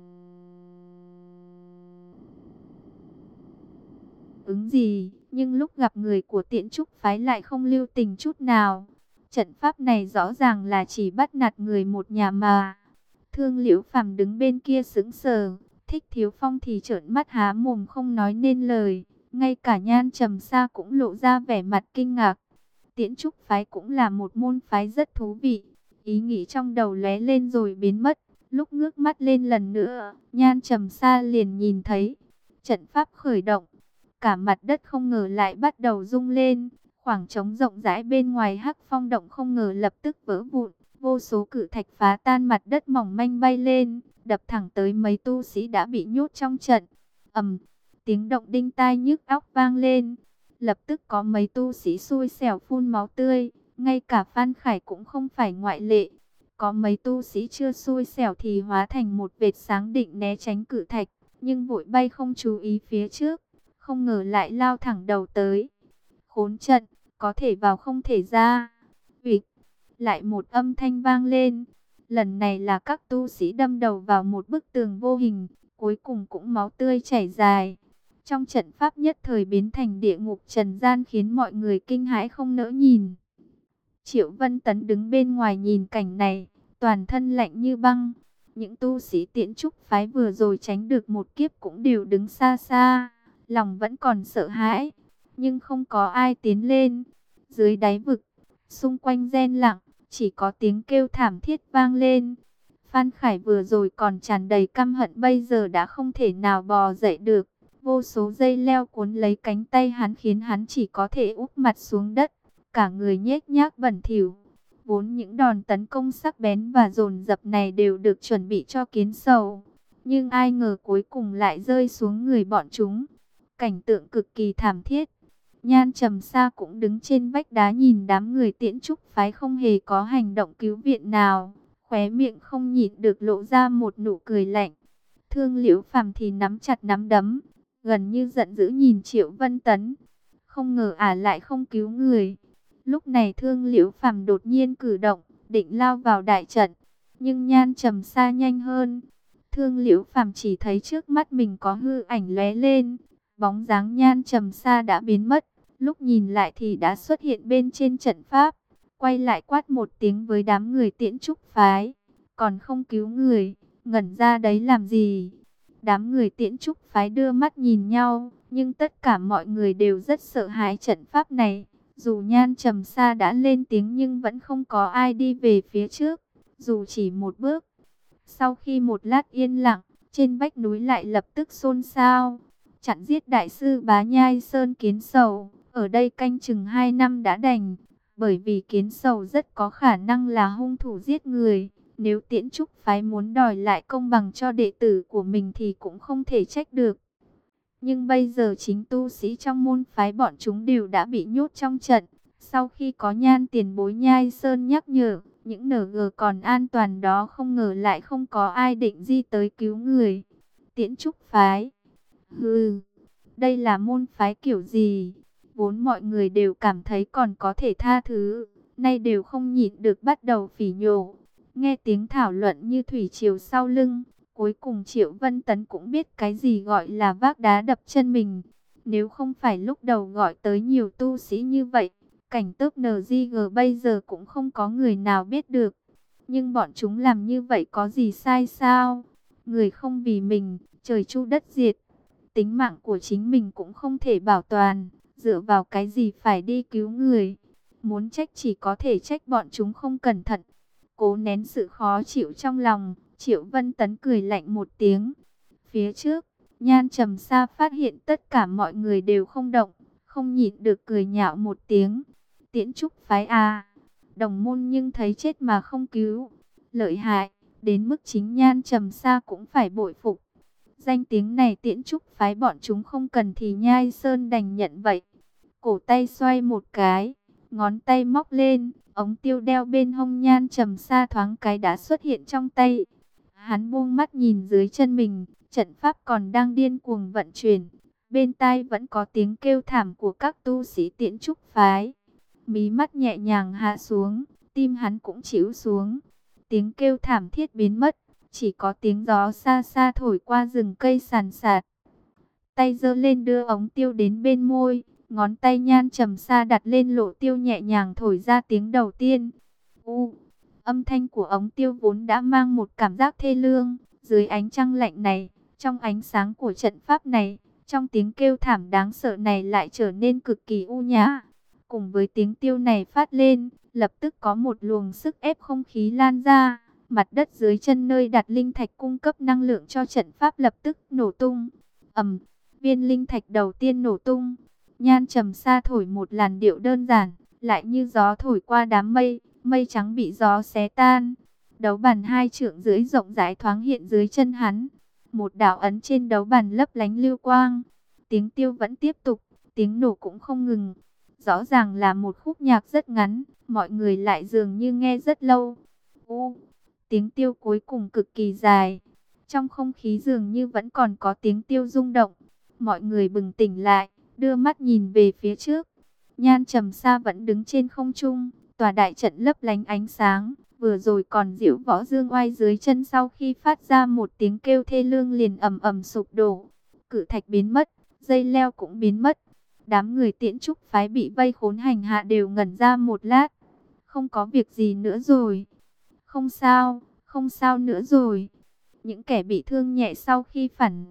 S1: ứng gì, nhưng lúc gặp người của Tiễn Trúc phái lại không lưu tình chút nào. Trận pháp này rõ ràng là chỉ bắt nạt người một nhà mà. Thương Liễu Phàm đứng bên kia sững sờ, Thích Thiếu Phong thì trợn mắt há mồm không nói nên lời, ngay cả Nhan Trầm Sa cũng lộ ra vẻ mặt kinh ngạc. Tiễn Trúc phái cũng là một môn phái rất thú vị. Ý nghĩ trong đầu lóe lên rồi biến mất, lúc ngước mắt lên lần nữa, Nhan Trầm Sa liền nhìn thấy trận pháp khởi động. Cả mặt đất không ngờ lại bắt đầu rung lên, khoảng trống rộng rãi bên ngoài Hắc Phong động không ngờ lập tức vỡ vụn, vô số cự thạch phá tan mặt đất mỏng manh bay lên, đập thẳng tới mấy tu sĩ đã bị nhốt trong trận. Ầm, tiếng động đinh tai nhức óc vang lên, lập tức có mấy tu sĩ xui xẻo phun máu tươi, ngay cả Phan Khải cũng không phải ngoại lệ. Có mấy tu sĩ chưa xui xẻo thì hóa thành một vệt sáng định né tránh cự thạch, nhưng vội bay không chú ý phía trước, không ngờ lại lao thẳng đầu tới. Khốn trận, có thể vào không thể ra. Vịt, lại một âm thanh vang lên. Lần này là các tu sĩ đâm đầu vào một bức tường vô hình, cuối cùng cũng máu tươi chảy dài. Trong trận pháp nhất thời biến thành địa ngục trần gian khiến mọi người kinh hãi không nỡ nhìn. Triệu Vân Tấn đứng bên ngoài nhìn cảnh này, toàn thân lạnh như băng. Những tu sĩ Tiễn Trúc phái vừa rồi tránh được một kiếp cũng đều đứng xa xa, lòng vẫn còn sợ hãi, nhưng không có ai tiến lên. Dưới đáy vực, xung quanh rên lặng, chỉ có tiếng kêu thảm thiết vang lên. Phan Khải vừa rồi còn tràn đầy căm hận bây giờ đã không thể nào bò dậy được. Vô số dây leo cuốn lấy cánh tay hắn khiến hắn chỉ có thể úp mặt xuống đất, cả người nhếch nhác bẩn thỉu. Vốn những đòn tấn công sắc bén và dồn dập này đều được chuẩn bị cho Kiến Sầu, nhưng ai ngờ cuối cùng lại rơi xuống người bọn chúng. Cảnh tượng cực kỳ thảm thiết. Nhan Trầm Sa cũng đứng trên vách đá nhìn đám người Tiễn Trúc phái không hề có hành động cứu viện nào, khóe miệng không nhịn được lộ ra một nụ cười lạnh. Thương Liễu Phàm thì nắm chặt nắm đấm, gần như giận dữ nhìn Triệu Vân Tấn. Không ngờ lại không cứu người. Lúc này Thương Liễu Phàm đột nhiên cử động, định lao vào đại trận, nhưng Nhan Trầm Sa nhanh hơn. Thương Liễu Phàm chỉ thấy trước mắt mình có hư ảnh lóe lên, bóng dáng Nhan Trầm Sa đã biến mất. Lúc nhìn lại thì đã xuất hiện bên trên trận pháp, quay lại quát một tiếng với đám người Tiễn Trúc phái, còn không cứu người, ngẩn ra đấy làm gì? Đám người Tiễn Trúc phái đưa mắt nhìn nhau, nhưng tất cả mọi người đều rất sợ hãi trận pháp này. Dù Nhan Trầm Sa đã lên tiếng nhưng vẫn không có ai đi về phía trước, dù chỉ một bước. Sau khi một lát yên lặng, trên vách núi lại lập tức xôn xao. Chặn giết đại sư Bá Nhai Sơn Kiến Sầu, ở đây canh chừng 2 năm đã đành. Bởi vì Kiến Sầu rất có khả năng là hung thủ giết người. Nếu Tiễn Trúc phái muốn đòi lại công bằng cho đệ tử của mình thì cũng không thể trách được. Nhưng bây giờ chính tu sĩ trong môn phái bọn chúng đều đã bị nhốt trong trận. Sau khi có Nhan tiền bối Nhai Sơn nhắc nhở, những NG còn an toàn đó không ngờ lại không có ai định di tới cứu người. Tiễn Trúc phái. Hừ, đây là môn phái kiểu gì? Vốn mọi người đều cảm thấy còn có thể tha thứ, nay đều không nhịn được bắt đầu phỉ nhổ. Nghe tiếng thảo luận như thủy triều sau lưng, cuối cùng Triệu Vân Tấn cũng biết cái gì gọi là vác đá đập chân mình. Nếu không phải lúc đầu gọi tới nhiều tu sĩ như vậy, cảnh tớp NGG bây giờ cũng không có người nào biết được. Nhưng bọn chúng làm như vậy có gì sai sao? Người không vì mình, trời chu đất diệt. Tính mạng của chính mình cũng không thể bảo toàn, dựa vào cái gì phải đi cứu người. Muốn trách chỉ có thể trách bọn chúng không cẩn thận. Cố nén sự khó chịu trong lòng, Triệu Vân Tấn cười lạnh một tiếng. Phía trước, Nhan Trầm Sa phát hiện tất cả mọi người đều không động, không nhịn được cười nhạo một tiếng. Tiễn Trúc phái à, đồng môn nhưng thấy chết mà không cứu. Lợi hại, đến mức chính Nhan Trầm Sa cũng phải bội phục. Danh tiếng này Tiễn Trúc phái bọn chúng không cần thì Nhai Sơn đành nhận vậy. Cổ tay xoay một cái, ngón tay móc lên, ống tiêu đeo bên hông Nhan Trầm Sa thoáng cái đã xuất hiện trong tay. Hắn buông mắt nhìn dưới chân mình, trận pháp còn đang điên cuồng vận chuyển. Bên tai vẫn có tiếng kêu thảm của các tu sĩ Tiễn Trúc phái. Mí mắt nhẹ nhàng hạ xuống, tim hắn cũng chịu xuống. Tiếng kêu thảm thiết biến mất, chỉ có tiếng gió xa xa thổi qua rừng cây sàn sạt. Tay giơ lên đưa ống tiêu đến bên môi, ngón tay Nhan Trầm Sa đặt lên lỗ tiêu nhẹ nhàng thổi ra tiếng đầu tiên. Âm thanh của ống tiêu vốn đã mang một cảm giác thê lương, dưới ánh trăng lạnh này, trong ánh sáng của trận pháp này, trong tiếng kêu thảm đáng sợ này lại trở nên cực kỳ u nhã. Cùng với tiếng tiêu này phát lên, lập tức có một luồng sức ép không khí lan ra. Mặt đất dưới chân nơi đặt linh thạch cung cấp năng lượng cho trận pháp lập tức nổ tung. Viên linh thạch đầu tiên nổ tung. Nhan Trầm Sa thổi một làn điệu đơn giản, lại như gió thổi qua đám mây, mây trắng bị gió xé tan. Đấu bàn 2 trượng rưỡi rộng rãi thoáng hiện dưới chân hắn. Một đạo ấn trên đấu bàn lấp lánh lưu quang. Tiếng tiêu vẫn tiếp tục, tiếng nổ cũng không ngừng. Rõ ràng là một khúc nhạc rất ngắn, mọi người lại dường như nghe rất lâu. Tiếng tiêu cuối cùng cực kỳ dài. Trong không khí dường như vẫn còn có tiếng tiêu rung động. Mọi người bừng tỉnh lại, đưa mắt nhìn về phía trước. Nhan Trầm Sa vẫn đứng trên không trung, tòa đại trận lấp lánh ánh sáng. Vừa rồi còn diễu võ dương oai dưới chân, sau khi phát ra một tiếng kêu thê lương liền ầm ầm sụp đổ. Cự thạch biến mất, dây leo cũng biến mất. Đám người Tiễn Trúc phái bị vây khốn hành hạ đều ngẩn ra một lát. Không có việc gì nữa rồi. Không sao nữa rồi. Những kẻ bị thương nhẹ sau khi phản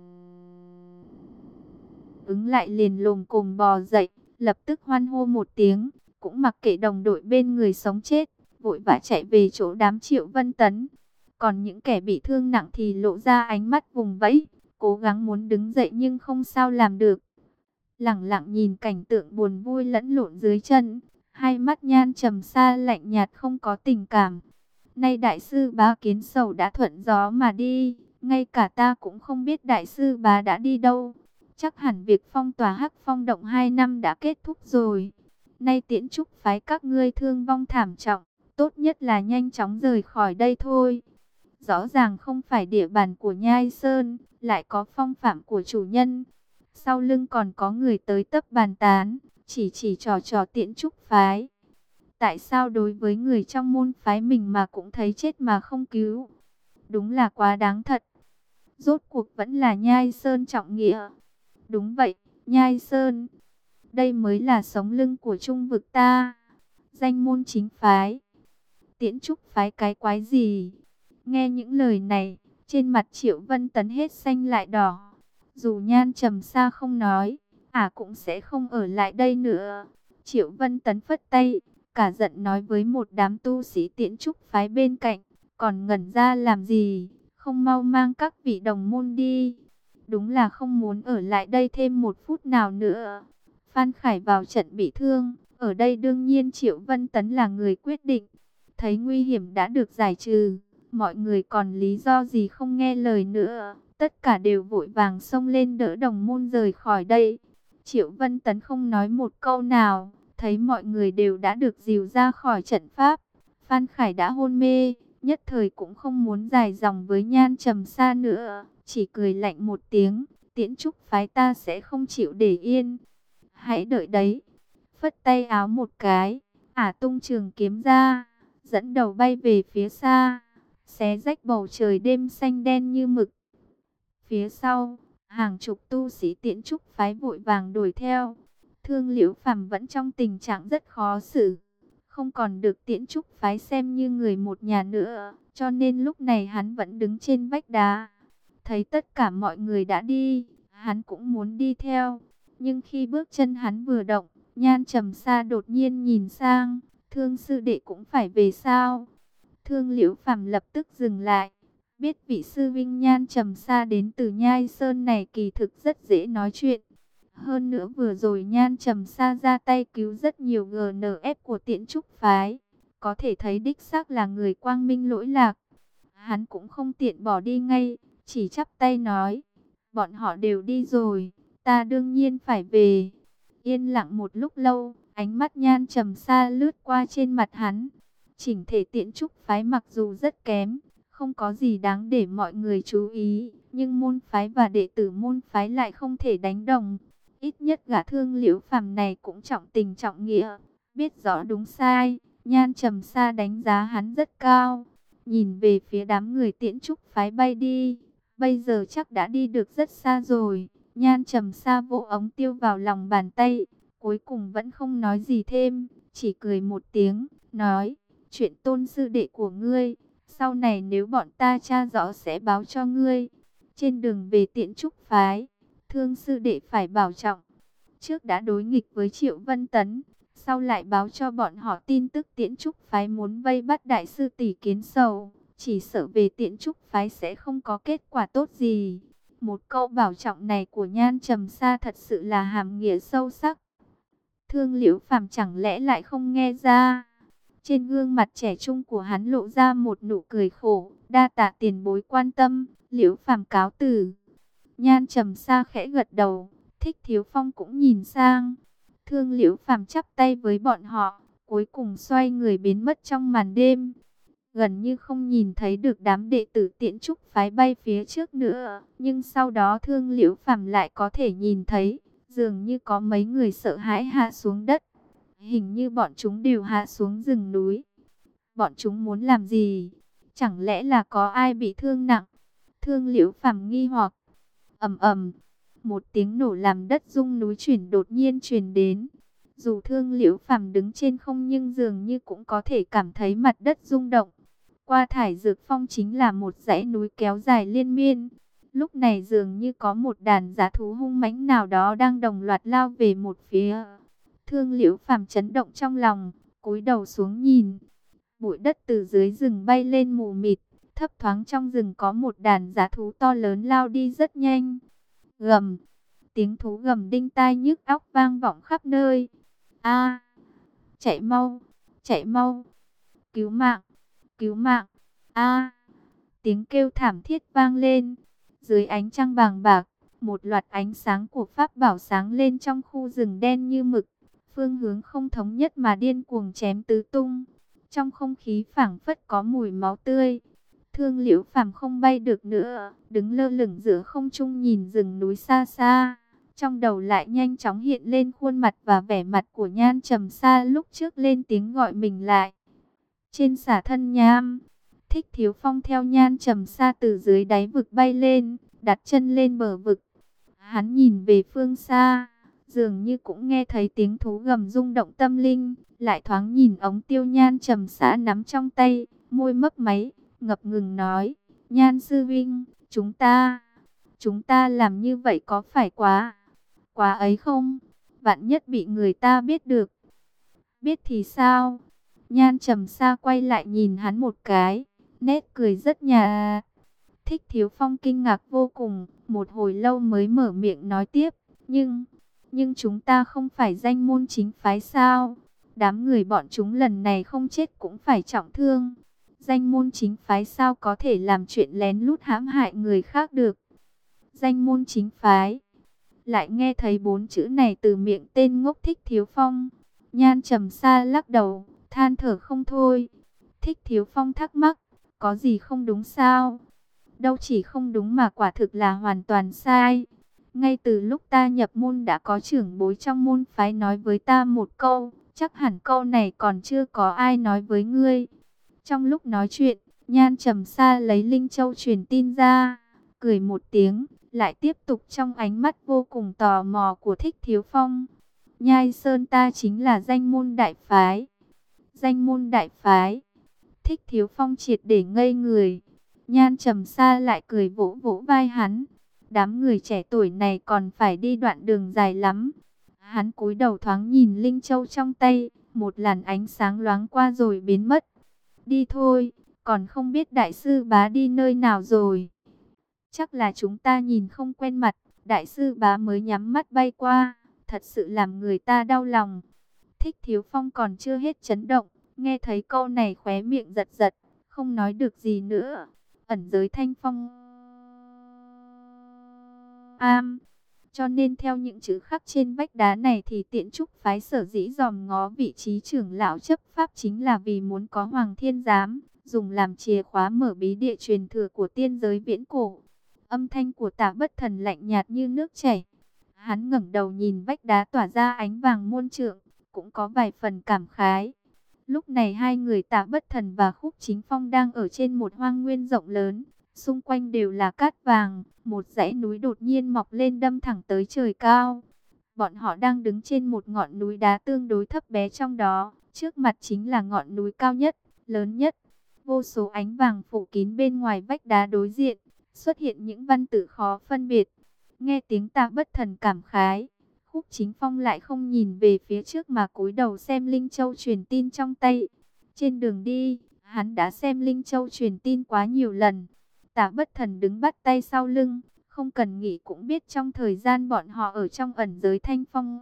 S1: ứng lại liền lồm cồm bò dậy, lập tức hoan hô một tiếng, cũng mặc kệ đồng đội bên người sống chết, vội vã chạy về chỗ đám Triệu Vân Tấn. Còn những kẻ bị thương nặng thì lộ ra ánh mắt vùng vẫy, cố gắng muốn đứng dậy nhưng không sao làm được. Lẳng lặng nhìn cảnh tượng buồn vui lẫn lộn dưới chân, hai mắt Nhan Trầm Sa lạnh nhạt không có tình cảm. Nay đại sư bá Kiến Sầu đã thuận gió mà đi, ngay cả ta cũng không biết đại sư bá đã đi đâu. Chắc hẳn việc phong tỏa Hắc Phong động 2 năm đã kết thúc rồi. Nay Tiễn Trúc phái các ngươi thương vong thảm trọng, tốt nhất là nhanh chóng rời khỏi đây thôi. Rõ ràng không phải địa bàn của Nhai Sơn, lại có phong phạm của chủ nhân. Sau lưng còn có người tới tấp bàn tán, chỉ trò Tiễn Trúc phái. Tại sao đối với người trong môn phái mình mà cũng thấy chết mà không cứu? Đúng là quá đáng thật. Rốt cuộc vẫn là Nhai Sơn trọng nghĩa. Đúng vậy, Nhai Sơn. Đây mới là sống lưng của trung vực ta. Danh môn chính phái. Tiễn Trúc phái cái quái gì? Nghe những lời này, trên mặt Triệu Vân Tấn hết xanh lại đỏ. Dù Nhan Trầm Sa không nói, cũng sẽ không ở lại đây nữa. Triệu Vân Tấn phất tay, cả giận nói với một đám tu sĩ Tiễn Trúc phái bên cạnh. Còn ngẩn ra làm gì? Không mau mang các vị đồng môn đi. Đúng là không muốn ở lại đây thêm một phút nào nữa. Phan Khải vào trận bị thương. Ở đây đương nhiên Triệu Vân Tấn là người quyết định. Thấy nguy hiểm đã được giải trừ, mọi người còn lý do gì không nghe lời nữa. Tất cả đều vội vàng xông lên đỡ đồng môn rời khỏi đây. Triệu Vân Tấn không nói một câu nào, Thấy mọi người đều đã được dìu ra khỏi trận pháp, Phan Khải đã hôn mê, nhất thời cũng không muốn dài dòng với Nhan Trầm Sa nữa, chỉ cười lạnh một tiếng, Tiễn Trúc phái ta sẽ không chịu để yên. Hãy đợi đấy. Phất tay áo một cái, ả tung trường kiếm ra, dẫn đầu bay về phía xa, xé rách bầu trời đêm xanh đen như mực. Phía sau, hàng chục tu sĩ Tiễn Trúc phái vội vàng đuổi theo. Thương Liễu Phàm vẫn trong tình trạng rất khó xử, không còn được Tiễn Trúc phái xem như người một nhà nữa, cho nên lúc này hắn vẫn đứng trên vách đá. Thấy tất cả mọi người đã đi, hắn cũng muốn đi theo, nhưng khi bước chân hắn vừa động, Nhan Trầm Sa đột nhiên nhìn sang, Thương sư đệ cũng phải về sao? Thương Liễu Phàm lập tức dừng lại, biết vị sư vinh Nhan Trầm Sa đến từ Nhai Sơn này kỳ thực rất dễ nói chuyện. Hơn nữa vừa rồi Nhan Trầm Sa ra tay cứu rất nhiều GNF của Tiễn Trúc phái, có thể thấy đích xác là người quang minh lỗi lạc. Hắn cũng không tiện bỏ đi ngay, chỉ chắp tay nói, bọn họ đều đi rồi, ta đương nhiên phải về. Yên lặng một lúc lâu, ánh mắt Nhan Trầm Sa lướt qua trên mặt hắn. Chỉnh thể Tiễn Trúc phái mặc dù rất kém, không có gì đáng để mọi người chú ý, nhưng môn phái và đệ tử môn phái lại không thể đánh đồng. Ít nhất gã Thương Liễu Phàm này cũng trọng tình trọng nghĩa, biết rõ đúng sai. Nhan Trầm Sa đánh giá hắn rất cao. Nhìn về phía đám người Tiễn Trúc phái bay đi, bây giờ chắc đã đi được rất xa rồi. Nhan Trầm Sa vỗ ống tiêu vào lòng bàn tay, cuối cùng vẫn không nói gì thêm, chỉ cười một tiếng, nói, chuyện Tôn sư đệ của ngươi, sau này nếu bọn ta tra rõ sẽ báo cho ngươi. Trên đường về Tiễn Trúc phái, Thương sư đệ phải bảo trọng. Trước đã đối nghịch với Triệu Vân Tấn, sau lại báo cho bọn họ tin tức Tiễn Trúc phái muốn vây bắt đại sư tỷ Kiến Sầu, chỉ sợ về Tiễn Trúc phái sẽ không có kết quả tốt gì. Một câu bảo trọng này của Nhan Trầm Sa thật sự là hàm nghĩa sâu sắc. Thương Liễu Phàm chẳng lẽ lại không nghe ra? Trên gương mặt trẻ trung của hắn lộ ra một nụ cười khổ, đa tạ tiền bối quan tâm, Liễu Phàm cáo từ. Nhan Trầm Sa khẽ gật đầu, Thích Thiếu Phong cũng nhìn sang. Thương Liễu Phàm chắp tay với bọn họ, cuối cùng xoay người biến mất trong màn đêm. Gần như không nhìn thấy được đám đệ tử Tiễn Trúc phái bay phía trước nữa, nhưng sau đó Thương Liễu Phàm lại có thể nhìn thấy, dường như có mấy người sợ hãi hạ xuống đất. Hình như bọn chúng đều hạ xuống rừng núi. Bọn chúng muốn làm gì? Chẳng lẽ là có ai bị thương nặng? Thương Liễu Phàm nghi hoặc. Ầm ầm, một tiếng nổ làm đất rung núi chuyển đột nhiên truyền đến. Dù Thương Liễu Phàm đứng trên không nhưng dường như cũng có thể cảm thấy mặt đất rung động. Qua thải dược phong chính là một dãy núi kéo dài liên miên. Lúc này dường như có một đàn dã thú hung mãnh nào đó đang đồng loạt lao về một phía. Thương Liễu Phàm chấn động trong lòng, cúi đầu xuống nhìn. Bụi đất từ dưới rừng bay lên mù mịt, thấp thoáng trong rừng có một đàn dã thú to lớn lao đi rất nhanh. Gầm, tiếng thú gầm đinh tai nhức óc vang vọng khắp nơi. A, chạy mau, chạy mau, cứu mạng, cứu mạng. A, tiếng kêu thảm thiết vang lên. Dưới ánh trăng vàng bạc, một loạt ánh sáng của pháp bảo sáng lên trong khu rừng đen như mực. Phương hướng không thống nhất mà điên cuồng chém tứ tung. Trong không khí phảng phất có mùi máu tươi. Thương Liễu Phàm không bay được nữa, đứng lơ lửng giữa không trung nhìn rừng núi xa xa. Trong đầu lại nhanh chóng hiện lên khuôn mặt và vẻ mặt của Nhan Trầm Sa lúc trước lên tiếng gọi mình lại. Trên xả thân nham, Thích Thiếu Phong theo Nhan Trầm Sa từ dưới đáy vực bay lên, đặt chân lên bờ vực. Hắn nhìn về phương xa, dường như cũng nghe thấy tiếng thú gầm rung động tâm linh, lại thoáng nhìn ống tiêu Nhan Trầm Sa nắm trong tay, môi mấp máy, ngập ngừng nói, Nhan sư vinh, chúng ta làm như vậy có phải quá ấy không? Vạn nhất bị người ta biết được. Biết thì sao? Nhan Trầm Sa quay lại nhìn hắn một cái, nét cười rất nhạt. Thích Thiếu Phong kinh ngạc vô cùng, một hồi lâu mới mở miệng nói tiếp, nhưng chúng ta không phải danh môn chính phái sao? Đám người bọn chúng lần này không chết cũng phải trọng thương. Danh môn chính phái sao có thể làm chuyện lén lút hãm hại người khác được? Danh môn chính phái. Lại nghe thấy 4 chữ này từ miệng tên ngốc Thích Thiếu Phong. Nhan Trầm Sa lắc đầu, than thở không thôi. Thích Thiếu Phong thắc mắc, có gì không đúng sao? Đâu chỉ không đúng mà quả thực là hoàn toàn sai. Ngay từ lúc ta nhập môn đã có trưởng bối trong môn phái nói với ta một câu, chắc hẳn câu này còn chưa có ai nói với ngươi. Trong lúc nói chuyện, Nhan Trầm Sa lấy Linh Châu truyền tin ra, cười một tiếng, lại tiếp tục trong ánh mắt vô cùng tò mò của Thích Thiếu Phong. Nhai Sơn ta chính là danh môn đại phái. Danh môn đại phái. Thích Thiếu Phong triệt để ngây người. Nhan Trầm Sa lại cười vỗ vỗ vai hắn. Đám người trẻ tuổi này còn phải đi đoạn đường dài lắm. Hắn cúi đầu thoáng nhìn Linh Châu trong tay, một làn ánh sáng loáng qua rồi biến mất. Đi thôi, còn không biết đại sư bá đi nơi nào rồi. Chắc là chúng ta nhìn không quen mặt, đại sư bá mới nhắm mắt bay qua, thật sự làm người ta đau lòng. Thích Thiếu Phong còn chưa hết chấn động, nghe thấy câu này khóe miệng giật giật, không nói được gì nữa. Ẩn giới Thanh Phong am, cho nên theo những chữ khắc trên vách đá này thì Tiện Trúc phái sở dĩ dòm ngó vị trí trưởng lão chấp pháp chính là vì muốn có Hoàng Thiên Giám, dùng làm chìa khóa mở bí địa truyền thừa của tiên giới viễn cổ. Âm thanh của Tả Bất Thần lạnh nhạt như nước chảy. Hắn ngẩng đầu nhìn vách đá tỏa ra ánh vàng muôn trượng, cũng có vài phần cảm khái. Lúc này hai người Tả Bất Thần và Khúc Chính Phong đang ở trên một hoang nguyên rộng lớn, xung quanh đều là cát vàng, một dãy núi đột nhiên mọc lên đâm thẳng tới trời cao. Bọn họ đang đứng trên một ngọn núi đá tương đối thấp bé trong đó, trước mặt chính là ngọn núi cao nhất, lớn nhất. Vô số ánh vàng phủ kín bên ngoài vách đá đối diện, xuất hiện những văn tự khó phân biệt. Nghe tiếng Tả Bất Thần cảm khái, Khúc Chính Phong lại không nhìn về phía trước mà cúi đầu xem Linh Châu truyền tin trong tay. Trên đường đi, hắn đã xem Linh Châu truyền tin quá nhiều lần. Tả Bất Thần đứng bắt tay sau lưng, không cần nghĩ cũng biết trong thời gian bọn họ ở trong ẩn giới Thanh Phong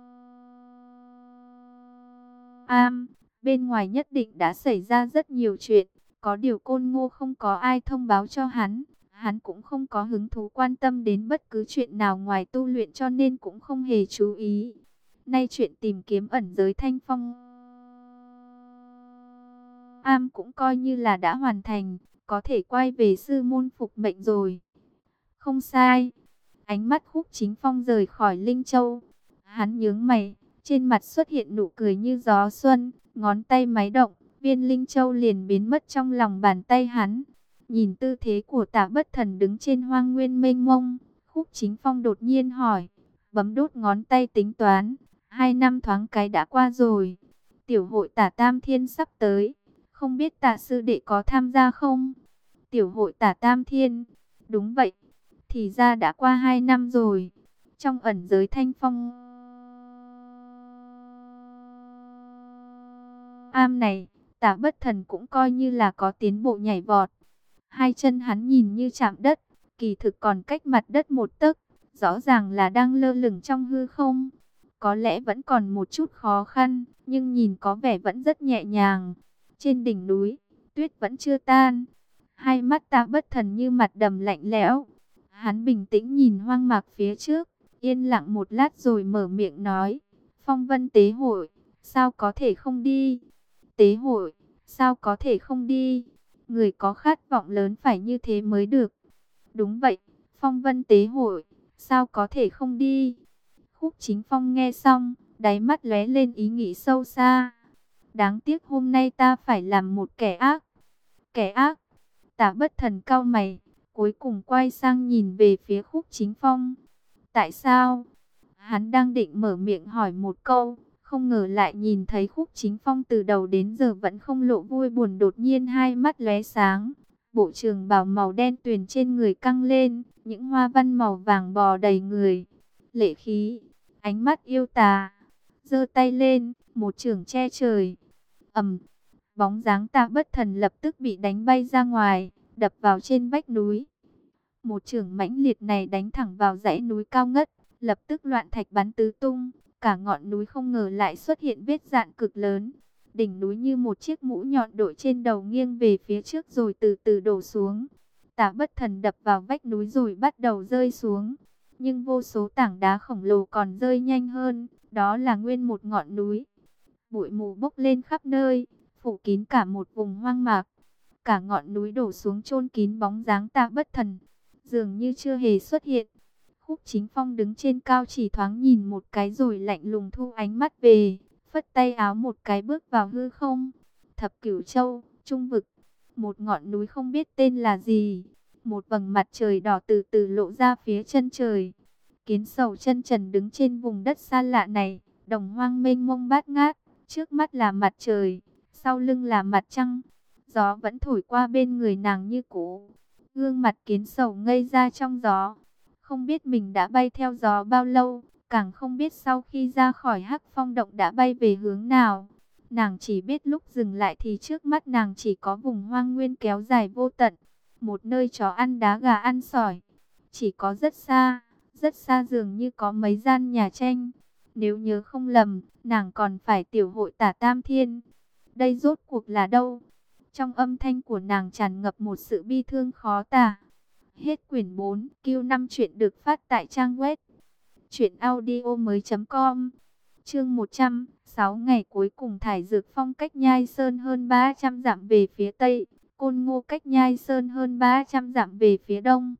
S1: am, bên ngoài nhất định đã xảy ra rất nhiều chuyện. Có điều Côn Ngô không có ai thông báo cho hắn. Hắn cũng không có hứng thú quan tâm đến bất cứ chuyện nào ngoài tu luyện cho nên cũng không hề chú ý. Nay chuyện tìm kiếm ẩn giới Thanh Phong am cũng coi như là đã hoàn thành, có thể quay về sư môn phục mệnh rồi. Không sai. Ánh mắt Khúc Chính Phong rời khỏi Linh Châu. Hắn nhướng mày, trên mặt xuất hiện nụ cười như gió xuân, ngón tay máy động, viên Linh Châu liền biến mất trong lòng bàn tay hắn. Nhìn tư thế của Tả Bất Thần đứng trên hoang nguyên mênh mông, Khúc Chính Phong đột nhiên hỏi, bấm đốt ngón tay tính toán, 2 năm thoáng cái đã qua rồi. Tiểu hội Tả Tam Thiên sắp tới, không biết Tả sư đệ có tham gia không? Tiểu hội Tả Tam Thiên, đúng vậy, thì ra đã qua 2 năm rồi. Trong ẩn giới Thanh Phong am này, Tả Bất Thần cũng coi như là có tiến bộ nhảy vọt. Hai chân hắn nhìn như chạm đất, kỳ thực còn cách mặt đất một tấc, rõ ràng là đang lơ lửng trong hư không. Có lẽ vẫn còn một chút khó khăn, nhưng nhìn có vẻ vẫn rất nhẹ nhàng. Trên đỉnh núi, tuyết vẫn chưa tan. Hai mắt Tả Bất Thần như mặt đầm lạnh lẽo. Hắn bình tĩnh nhìn hoang mạc phía trước, yên lặng một lát rồi mở miệng nói, Phong Vân Tế Hội, sao có thể không đi? Tế Hội, sao có thể không đi? Người có khát vọng lớn phải như thế mới được. Đúng vậy, Phong Vân Tế Hội, sao có thể không đi? Khúc Chính Phong nghe xong, đáy mắt lóe lên ý nghĩ sâu xa. Đáng tiếc hôm nay ta phải làm một kẻ ác. Kẻ ác? Tả Bất Thần cau mày, cuối cùng quay sang nhìn về phía Khúc Chính Phong. Tại sao? Hắn đang định mở miệng hỏi một câu, không ngờ lại nhìn thấy Khúc Chính Phong từ đầu đến giờ vẫn không lộ vui buồn, đột nhiên hai mắt lóe sáng. Bộ trường bào màu đen tuyền trên người căng lên, những hoa văn màu vàng bò đầy người. Lệ khí, ánh mắt yêu tà. Giơ tay lên, một chưởng che trời. Ầm, bóng dáng Tả Bất Thần lập tức bị đánh bay ra ngoài, đập vào trên vách núi. Một chưởng mãnh liệt này đánh thẳng vào dãy núi cao ngất, lập tức loạn thạch bắn tứ tung. Cả ngọn núi không ngờ lại xuất hiện vết dạn cực lớn. Đỉnh núi như một chiếc mũ nhọn đội trên đầu nghiêng về phía trước rồi từ từ đổ xuống. Tả Bất Thần đập vào vách núi rồi bắt đầu rơi xuống. Nhưng vô số tảng đá khổng lồ còn rơi nhanh hơn, đó là nguyên một ngọn núi. bụi mù bốc lên khắp nơi, phủ kín cả một vùng hoang mạc. Cả ngọn núi đổ xuống chôn kín bóng dáng Tạ Bất Thần, dường như chưa hề xuất hiện. Khúc Chính Phong đứng trên cao chỉ thoáng nhìn một cái rồi lạnh lùng thu ánh mắt về, phất tay áo một cái bước vào hư không. Thập Cửu Châu, Trung vực, một ngọn núi không biết tên là gì, một vầng mặt trời đỏ từ từ lộ ra phía chân trời. Kiến Sầu chân trần đứng trên vùng đất xa lạ này, đồng hoang mênh mông bát ngát, trước mắt là mặt trời, sau lưng là mặt trăng. Gió vẫn thổi qua bên người nàng như cũ. Gương mặt Kiến Sầu ngây ra trong gió, không biết mình đã bay theo gió bao lâu, càng không biết sau khi ra khỏi Hắc Phong động đã bay về hướng nào. Nàng chỉ biết lúc dừng lại thì trước mắt nàng chỉ có vùng hoang nguyên kéo dài vô tận, một nơi chó ăn đá gà ăn sỏi. Chỉ có rất xa dường như có mấy gian nhà tranh. Nếu nhớ không lầm, nàng còn phải tiểu hội Tả Tam Thiên. Đây rốt cuộc là đâu? Trong âm thanh của nàng tràn ngập một sự bi thương khó tả. Hết quyển 4, Q5 chuyện được phát tại trang web truyệnaudiomoi.com. Chương 100, 6 ngày cuối cùng. Thải Dược Phong cách Nhai Sơn hơn 300 dặm về phía tây, Côn Ngô cách Nhai Sơn hơn 300 dặm về phía đông.